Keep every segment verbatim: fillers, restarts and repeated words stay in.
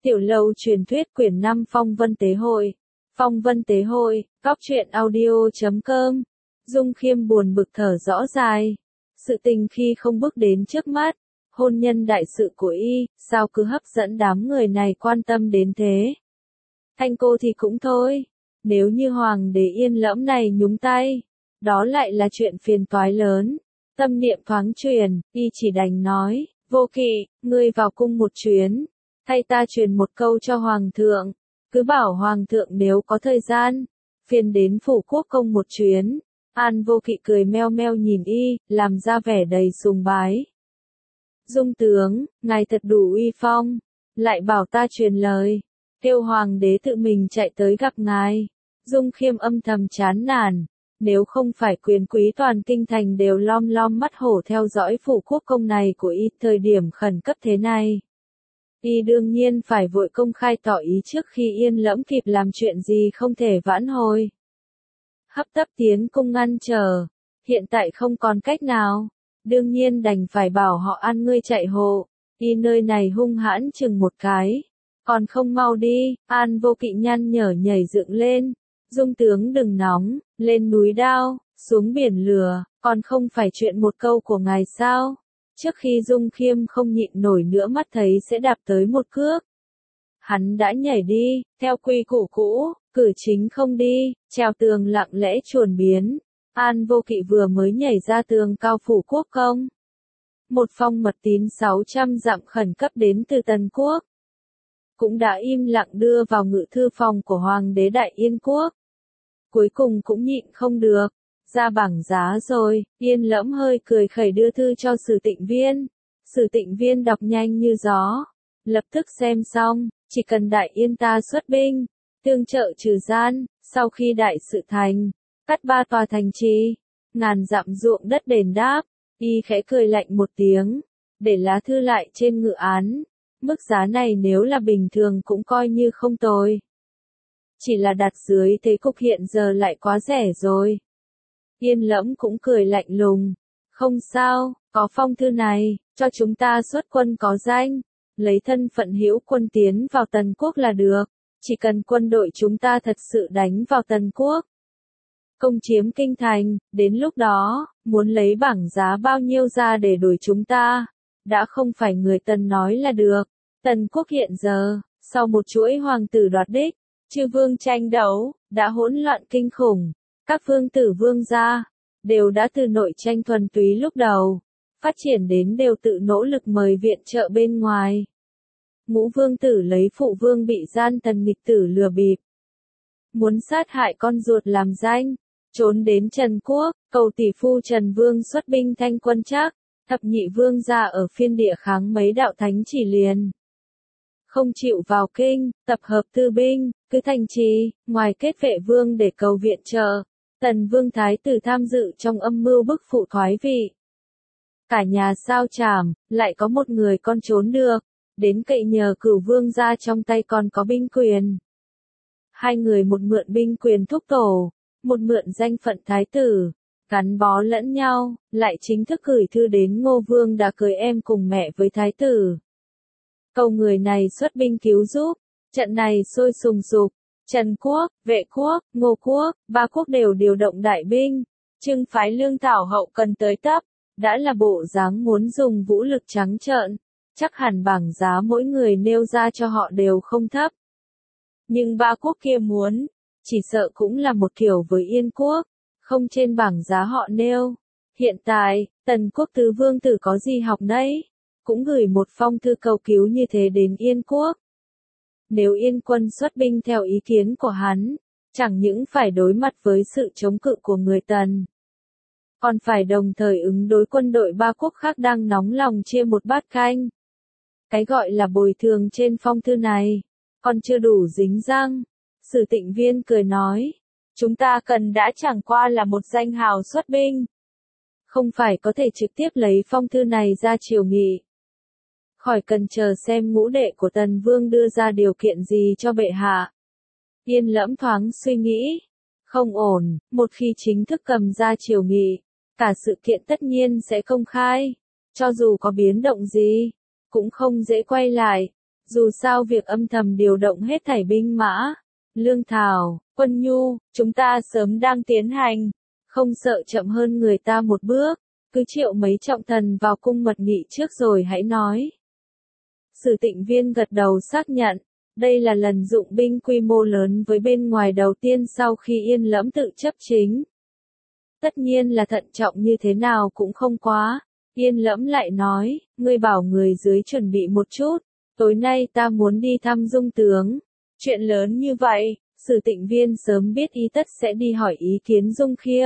Tiểu lâu truyền thuyết quyển năm Phong Vân Tế Hội. Phong Vân Tế Hội, góc truyện audio chấm com. Dung Khiêm buồn bực thở rõ dài. Sự tình khi không bước đến trước mắt, hôn nhân đại sự của y, sao cứ hấp dẫn đám người này quan tâm đến thế. Thanh cô thì cũng thôi, nếu như hoàng đế Yên Lẫm này nhúng tay, đó lại là chuyện phiền toái lớn. Tâm niệm thoáng truyền, y chỉ đành nói, Vô Kỵ, ngươi vào cung một chuyến, thay ta truyền một câu cho hoàng thượng, cứ bảo hoàng thượng nếu có thời gian, phiền đến phủ quốc công một chuyến. An Vô Kỵ cười meo meo nhìn y, làm ra vẻ đầy sùng bái. Dung tướng, ngài thật đủ uy phong, lại bảo ta truyền lời, kêu hoàng đế tự mình chạy tới gặp ngài. Dung Khiêm âm thầm chán nản, nếu không phải quyền quý toàn kinh thành đều lom lom mắt hổ theo dõi phủ quốc công này của y thời điểm khẩn cấp thế này, y đương nhiên phải vội công khai tỏ ý trước khi Yên Lẫm kịp làm chuyện gì không thể vãn hồi. Hấp tấp tiến cung ngăn trở, hiện tại không còn cách nào, đương nhiên đành phải bảo họ ăn ngươi chạy hộ. Y nơi này hung hãn chừng một cái, còn không mau đi. An Vô Kỵ nhăn nhở nhảy dựng lên, Dung tướng đừng nóng, lên núi đao, xuống biển lửa, còn không phải chuyện một câu của ngài sao? Trước khi Dung Khiêm không nhịn nổi nữa mắt thấy sẽ đạp tới một cước, hắn đã nhảy đi, theo quy củ cũ, cử chính không đi, trèo tường lặng lẽ chuồn biến. An Vô Kỵ vừa mới nhảy ra tường cao phủ quốc công. Một phong mật tín sáu trăm dặm khẩn cấp đến từ Tần Quốc, cũng đã im lặng đưa vào ngự thư phòng của Hoàng đế Đại Yên Quốc. Cuối cùng cũng nhịn không được, ra bảng giá rồi. Yên Lẫm hơi cười khẩy đưa thư cho Sử Tịnh Viên. Sử Tịnh Viên đọc nhanh như gió, lập tức xem xong, chỉ cần Đại Yên ta xuất binh, tương trợ trừ gian, sau khi đại sự thành, cắt ba tòa thành trì, ngàn dặm ruộng đất đền đáp. Y khẽ cười lạnh một tiếng, để lá thư lại trên ngự án. Mức giá này nếu là bình thường cũng coi như không tồi, chỉ là đặt dưới thế cục hiện giờ lại quá rẻ rồi. Yên Lẫm cũng cười lạnh lùng, không sao, có phong thư này, cho chúng ta xuất quân có danh, lấy thân phận hữu quân tiến vào Tần Quốc là được. Chỉ cần quân đội chúng ta thật sự đánh vào Tần Quốc, công chiếm kinh thành, đến lúc đó, muốn lấy bảng giá bao nhiêu ra để đổi chúng ta, đã không phải người Tần nói là được. Tần Quốc hiện giờ, sau một chuỗi hoàng tử đoạt đích, chư vương tranh đấu, đã hỗn loạn kinh khủng. Các vương tử vương gia, đều đã từ nội tranh thuần túy lúc đầu, phát triển đến đều tự nỗ lực mời viện trợ bên ngoài. Ngũ vương tử lấy phụ vương bị gian tần nghịch tử lừa bịp, muốn sát hại con ruột làm danh, trốn đến Trần Quốc, cầu tỷ phu Trần Vương xuất binh thanh quân chắc. Thập nhị vương gia ở phiên địa kháng mấy đạo thánh chỉ liền, không chịu vào kinh, tập hợp tư binh, cứ thành trì, ngoài kết vệ vương để cầu viện trợ. Tần vương thái tử tham dự trong âm mưu bức phụ thoái vị, cả nhà sao chảm, lại có một người con trốn được, đến cậy nhờ cửu vương gia trong tay còn có binh quyền. Hai người một mượn binh quyền thúc tổ, một mượn danh phận thái tử, gắn bó lẫn nhau, lại chính thức gửi thư đến Ngô Vương đã cưới em cùng mẹ với thái tử, cầu người này xuất binh cứu giúp. Trận này sôi sùng sục, Trần Quốc, Vệ Quốc, Ngô Quốc, ba quốc đều điều động đại binh, trưng phái lương thảo hậu cần tới tấp, đã là bộ dáng muốn dùng vũ lực trắng trợn, chắc hẳn bảng giá mỗi người nêu ra cho họ đều không thấp. Nhưng ba quốc kia muốn, chỉ sợ cũng là một kiểu với Yên Quốc, không trên bảng giá họ nêu. Hiện tại, Tần Quốc tứ vương tử có gì học đấy, cũng gửi một phong thư cầu cứu như thế đến Yên Quốc. Nếu Yên quân xuất binh theo ý kiến của hắn, chẳng những phải đối mặt với sự chống cự của người Tần, còn phải đồng thời ứng đối quân đội ba quốc khác đang nóng lòng chia một bát canh. Cái gọi là bồi thường trên phong thư này, còn chưa đủ dính răng. Sử Tịnh Viên cười nói, chúng ta cần đã chẳng qua là một danh hào xuất binh, không phải có thể trực tiếp lấy phong thư này ra triều nghị. Khỏi cần chờ xem ngũ đệ của Tần Vương đưa ra điều kiện gì cho bệ hạ. Yên Lẫm thoáng suy nghĩ, không ổn, một khi chính thức cầm ra triều nghị, cả sự kiện tất nhiên sẽ công khai, cho dù có biến động gì, cũng không dễ quay lại. Dù sao việc âm thầm điều động hết thảy binh mã, lương thảo, quân nhu, chúng ta sớm đang tiến hành, không sợ chậm hơn người ta một bước, cứ triệu mấy trọng thần vào cung mật nghị trước rồi hãy nói. Sử Tịnh Viên gật đầu xác nhận, đây là lần dụng binh quy mô lớn với bên ngoài đầu tiên sau khi Yên Lẫm tự chấp chính. Tất nhiên là thận trọng như thế nào cũng không quá. Yên Lẫm lại nói, ngươi bảo người dưới chuẩn bị một chút, tối nay ta muốn đi thăm Dung tướng. Chuyện lớn như vậy, Sử Tịnh Viên sớm biết y tất sẽ đi hỏi ý kiến Dung Khiêm.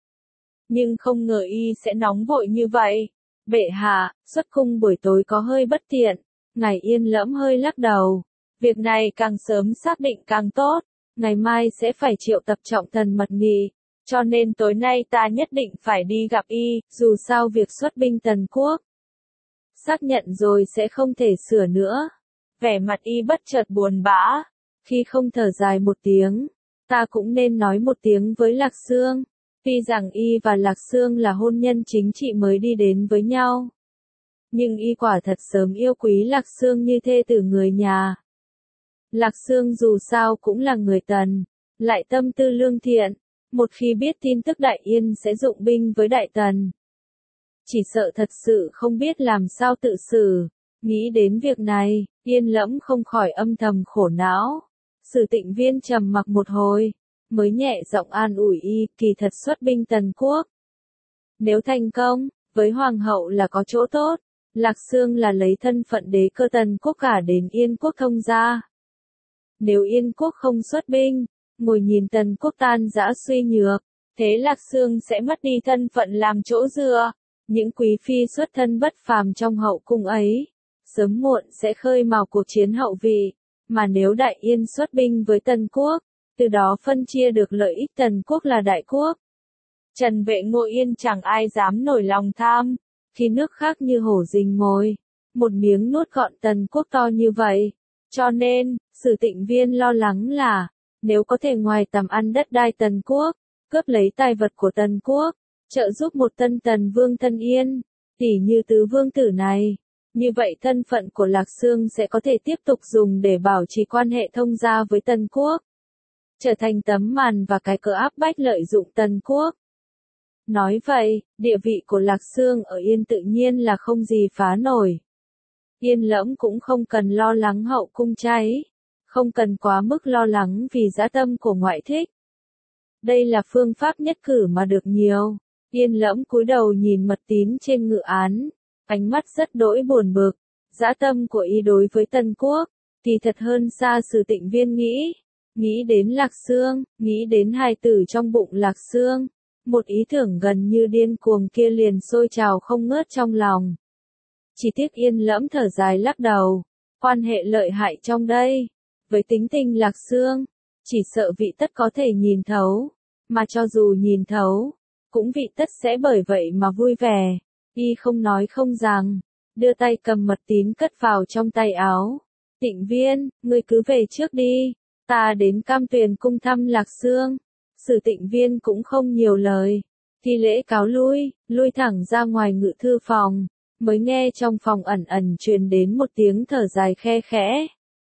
Nhưng không ngờ y sẽ nóng vội như vậy. Bệ hạ, xuất cung buổi tối có hơi bất tiện. Ngài Yên Lẫm hơi lắc đầu. Việc này càng sớm xác định càng tốt. Ngày mai sẽ phải triệu tập trọng thần mật nghị. Cho nên tối nay ta nhất định phải đi gặp y, dù sao việc xuất binh tần quốc. Xác nhận rồi sẽ không thể sửa nữa. Vẻ mặt y bất chợt buồn bã. Khi không thở dài một tiếng, ta cũng nên nói một tiếng với Lạc Xương. Tuy rằng y và Lạc Xương là hôn nhân chính trị mới đi đến với nhau. Nhưng y quả thật sớm yêu quý Lạc Xương như thê tử người nhà. Lạc Xương dù sao cũng là người Tần, lại tâm tư lương thiện. Một khi biết tin tức Đại Yên sẽ dụng binh với Đại Tần, chỉ sợ thật sự không biết làm sao tự xử. Nghĩ đến việc này, Yên Lẫm không khỏi âm thầm khổ não. Sử Tịnh Viên trầm mặc một hồi, mới nhẹ giọng an ủi y, kỳ thật xuất binh Tần quốc. Nếu thành công, với Hoàng hậu là có chỗ tốt, Lạc Xương là lấy thân phận đế cơ Tần quốc cả đến Yên quốc thông gia. Nếu Yên quốc không xuất binh, ngồi nhìn Tần quốc tan rã suy nhược, thế Lạc Xương sẽ mất đi thân phận làm chỗ dựa. Những quý phi xuất thân bất phàm trong hậu cung ấy, sớm muộn sẽ khơi mào cuộc chiến hậu vị. Mà nếu Đại Yên xuất binh với Tần quốc, từ đó phân chia được lợi ích Tần quốc là đại quốc. Trần Vệ Ngô Yên chẳng ai dám nổi lòng tham, khi nước khác như hổ rình mồi, một miếng nuốt gọn Tần quốc to như vậy. Cho nên, Sử Tịnh Viên lo lắng là, nếu có thể ngoài tầm ăn đất đai Tần quốc, cướp lấy tài vật của Tần quốc, trợ giúp một tân Tần vương thân yên, tỉ như tứ vương tử này, như vậy thân phận của Lạc Xương sẽ có thể tiếp tục dùng để bảo trì quan hệ thông gia với Tần quốc, trở thành tấm màn và cái cớ áp bách lợi dụng Tần quốc. Nói vậy, địa vị của Lạc Xương ở Yên tự nhiên là không gì phá nổi. Yên Lẫm cũng không cần lo lắng hậu cung cháy, không cần quá mức lo lắng vì dã tâm của ngoại thích. Đây là phương pháp nhất cử mà được nhiều. Yên Lẫm cúi đầu nhìn mật tín trên ngự án, ánh mắt rất đỗi buồn bực. Dã tâm của y đối với Tần quốc, thì thật hơn xa Sử Tịnh Viên nghĩ. Nghĩ đến Lạc Xương, nghĩ đến hài tử trong bụng Lạc Xương, một ý tưởng gần như điên cuồng kia liền sôi trào không ngớt trong lòng. Chỉ tiếc Yên Lẫm thở dài lắc đầu, quan hệ lợi hại trong đây, với tính tình Lạc Xương, chỉ sợ vị tất có thể nhìn thấu, mà cho dù nhìn thấu, cũng vị tất sẽ bởi vậy mà vui vẻ. Y không nói không rằng, đưa tay cầm mật tín cất vào trong tay áo. Tịnh Viên, ngươi cứ về trước đi, ta đến Cam Tuyền cung thăm Lạc Xương. Sử Tịnh Viên cũng không nhiều lời, thi lễ cáo lui, lui thẳng ra ngoài ngự thư phòng, mới nghe trong phòng ẩn ẩn truyền đến một tiếng thở dài khe khẽ.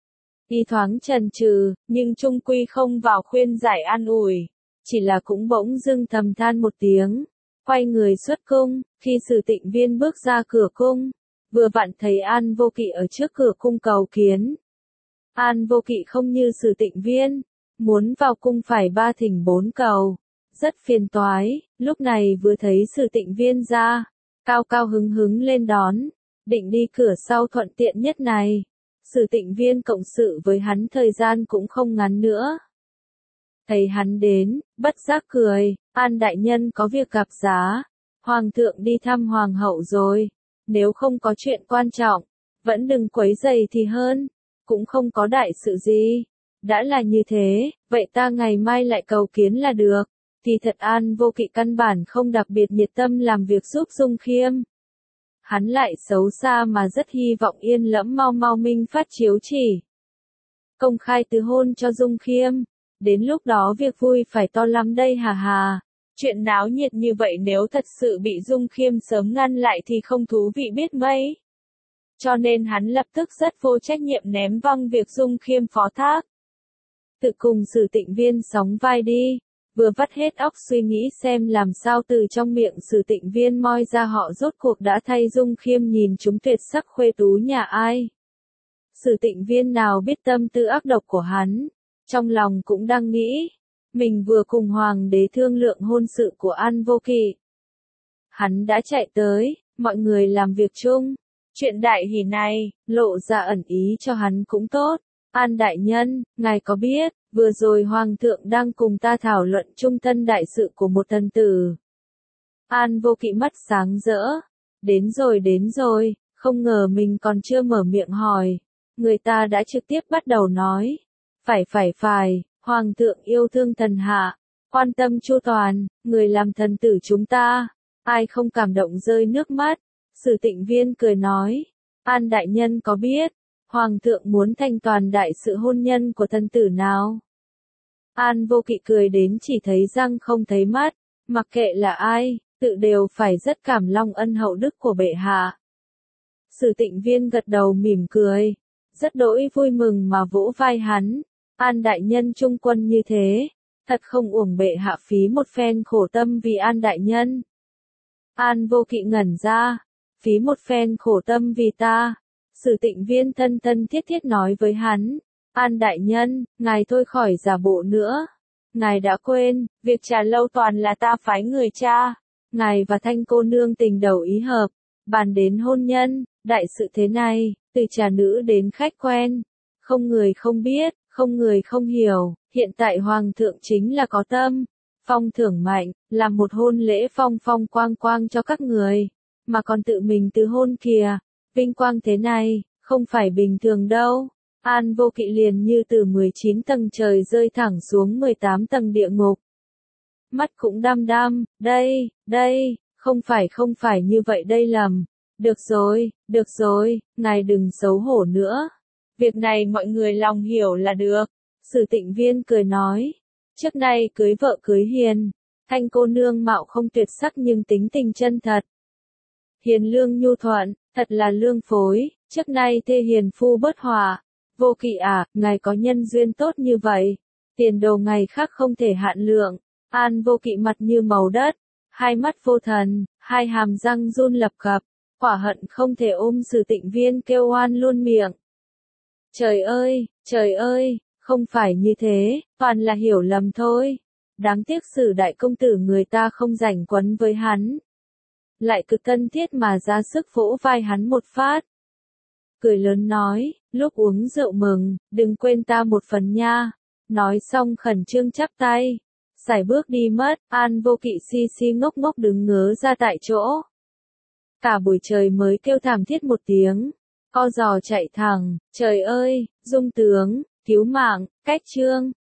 Y thoáng chần chừ, nhưng trung quy không vào khuyên giải an ủi, chỉ là cũng bỗng dưng thầm than một tiếng, quay người xuất cung. Khi Sử Tịnh Viên bước ra cửa cung, vừa vặn thấy An Vô Kỵ ở trước cửa cung cầu kiến. An Vô Kỵ không như Sử Tịnh Viên, muốn vào cung phải ba thỉnh bốn cầu, rất phiền toái. Lúc này vừa thấy Sử Tịnh Viên ra, cao cao hứng hứng lên đón, định đi cửa sau thuận tiện nhất này. Sử Tịnh Viên cộng sự với hắn thời gian cũng không ngắn nữa. Thấy hắn đến, bất giác cười, An đại nhân có việc gặp giá, Hoàng thượng đi thăm Hoàng hậu rồi, nếu không có chuyện quan trọng, vẫn đừng quấy rầy thì hơn, cũng không có đại sự gì. Đã là như thế, vậy ta ngày mai lại cầu kiến là được. Thì thật An Vô Kỵ căn bản không đặc biệt nhiệt tâm làm việc giúp Dung Khiêm. Hắn lại xấu xa mà rất hy vọng Yên Lẫm mau mau minh phát chiếu chỉ, công khai từ hôn cho Dung Khiêm. Đến lúc đó việc vui phải to lắm đây hà hà. Chuyện náo nhiệt như vậy nếu thật sự bị Dung Khiêm sớm ngăn lại thì không thú vị biết mấy. cho nên hắn lập tức rất vô trách nhiệm ném văng việc Dung Khiêm phó thác. Tự cùng Sử Tịnh Viên sóng vai đi, vừa vắt hết óc suy nghĩ xem làm sao từ trong miệng Sử Tịnh Viên moi ra họ rốt cuộc đã thay Dung Khiêm nhìn chúng tuyệt sắc khuê tú nhà ai. Sử Tịnh Viên nào biết tâm tư ác độc của hắn, trong lòng cũng đang nghĩ, mình vừa cùng hoàng đế thương lượng hôn sự của An Vô Kỵ. Hắn đã chạy tới, mọi người làm việc chung, chuyện đại hỷ này, lộ ra ẩn ý cho hắn cũng tốt. An đại nhân, ngài có biết, vừa rồi hoàng thượng đang cùng ta thảo luận trung thân đại sự của một thần tử. An Vô Kỵ mắt sáng rỡ, đến rồi đến rồi, không ngờ mình còn chưa mở miệng hỏi, người ta đã trực tiếp bắt đầu nói, phải phải phải, hoàng thượng yêu thương thần hạ, quan tâm chu toàn, người làm thần tử chúng ta, ai không cảm động rơi nước mắt. Sử Tịnh Viên cười nói, An đại nhân có biết, hoàng thượng muốn thành toàn đại sự hôn nhân của thần tử nào? An Vô Kỵ cười đến chỉ thấy răng không thấy mắt, mặc kệ là ai, tự đều phải rất cảm long ân hậu đức của bệ hạ. Sử Tịnh Viên gật đầu mỉm cười, rất đỗi vui mừng mà vỗ vai hắn, An đại nhân trung quân như thế, thật không uổng bệ hạ phí một phen khổ tâm vì An đại nhân. An Vô Kỵ ngẩn ra, phí một phen khổ tâm vì ta. Sử Tịnh Viên thân thân thiết thiết nói với hắn, An đại nhân, ngài thôi khỏi giả bộ nữa. Ngài đã quên, việc trà lâu toàn là ta phái người cha. Ngài và Thanh cô nương tình đầu ý hợp, bàn đến hôn nhân, đại sự thế này, từ trà nữ đến khách quen. Không người không biết, không người không hiểu, hiện tại hoàng thượng chính là có tâm. Phong thưởng mạnh, làm một hôn lễ phong phong quang quang cho các người, mà còn tự mình từ hôn kìa. Vinh quang thế này, không phải bình thường đâu. An Vô Kỵ liền như từ mười chín tầng trời rơi thẳng xuống mười tám tầng địa ngục. Mắt cũng đăm đăm, đây, đây, không phải không phải như vậy đây lầm. Được rồi, được rồi, ngài đừng xấu hổ nữa. Việc này mọi người lòng hiểu là được. Sử Tịnh Viên cười nói, trước nay cưới vợ cưới hiền, Thanh cô nương mạo không tuyệt sắc nhưng tính tình chân thật. Hiền lương nhu thuận, thật là lương phối, trước nay thê hiền phu bất hòa. Vô Kỵ à, ngài có nhân duyên tốt như vậy, tiền đồ ngày khác không thể hạn lượng. An Vô Kỵ mặt như màu đất, hai mắt vô thần, hai hàm răng run lập cập, quả hận không thể ôm Sử Tịnh Viên kêu oan luôn miệng. Trời ơi, trời ơi, không phải như thế, toàn là hiểu lầm thôi. Đáng tiếc Sử đại công tử người ta không rảnh quấn với hắn. Lại cực thân thiết mà ra sức vỗ vai hắn một phát. Cười lớn nói, lúc uống rượu mừng, đừng quên ta một phần nha. Nói xong khẩn trương chắp tay, sải bước đi mất. An Vô Kỵ si si ngốc ngốc đứng ngớ ra tại chỗ. Cả buổi trời mới kêu thảm thiết một tiếng, co giò chạy thẳng, trời ơi, Dung tướng, cứu mạng, cách trương.